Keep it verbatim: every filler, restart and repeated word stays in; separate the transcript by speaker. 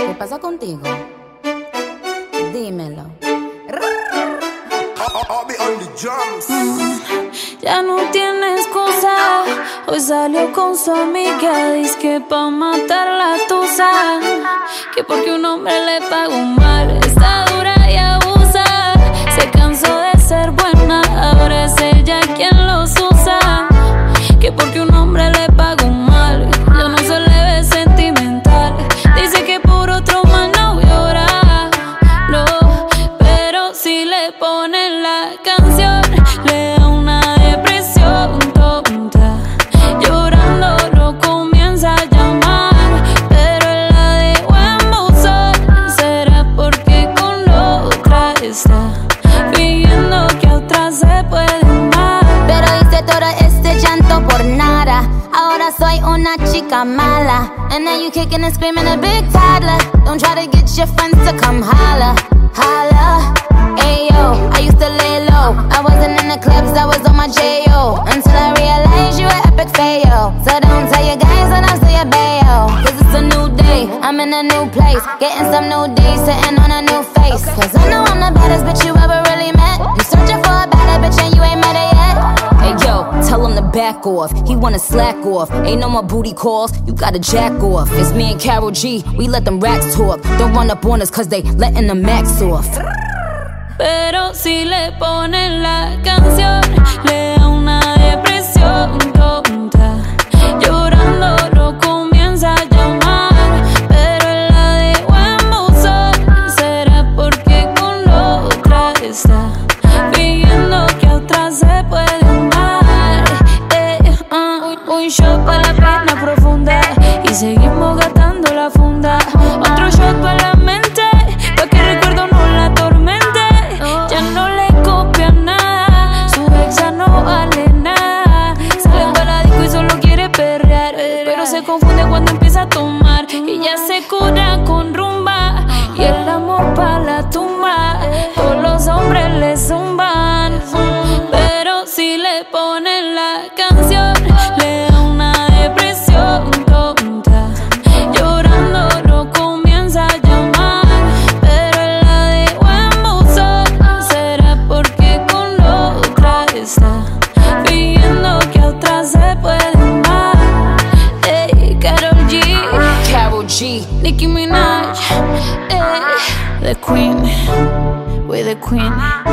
Speaker 1: ¿Qué pasa contigo? Dímelo.
Speaker 2: Mm, ya no tiene excusa. Hoy salió con su amiga, dice que pa' matar la tusa, que porque un hombre le pagó mal, está dura y abusa. Se cansó de ser buena, ahora es ella quien los usa, que porque un hombre le pagó mal, yo no se le ve sentimental. Dice que por otro más no llora, no, pero si le ponen la canción le da una depresión tonta. Llorando lo comienza a llamar, pero él la dejó en buzón. Será porque con otra está fingiendo que a otra se puede amar.
Speaker 1: Pero hice todo este llanto por nada. Ahora soy una chica mala. And now you kicking and screaming a big toddler. Don't try to get your friends to come holla, holla. Ayo, I used to lay low. I wasn't in the clubs, I was on my J O. Until I realized you were epic fail. So don't tell your guys that I'm still your bayo. Cause it's a new day, I'm in a new place. Getting some new days, sitting on a new face. Cause I know I'm the baddest bitch you ever really met. You searching for a better bitch and you ain't met her yet. Hey yo, tell him to back off. He wanna slack off. Ain't no more booty calls, you gotta jack off. It's me and Karol G, we let them racks talk. Don't run up on us cause they letting the max off.
Speaker 2: Pero si le ponen la canción le da una depresión tonta. Llorando lo comienza a llamar, pero él la dejó en buzón. Será porque con otra está fingiendo que a otra se puede amar. eh, uh, Un shot para la pena profunda y seguimos gastando la funda. Otro shot para la mente, pa' que el recuerdo no la atormente. Ya no le copia nada, su ex ya no vale nada. Sale para la disco y solo quiere perrear, pero se confunde cuando empieza a tomar. Y ya se cura con rumba y el amor pa' la tumba. Todos los hombres le zumban, pero si le ponen la canción le da una depresión tonta. Llorando lo comienza a llamar, pero él la dejó en buzón. Será porque con otra está fingiendo que a otra se puede amar. Ey, Karol G,
Speaker 1: Karol G,
Speaker 2: Nicki Minaj, ey, the queen, we're the queen.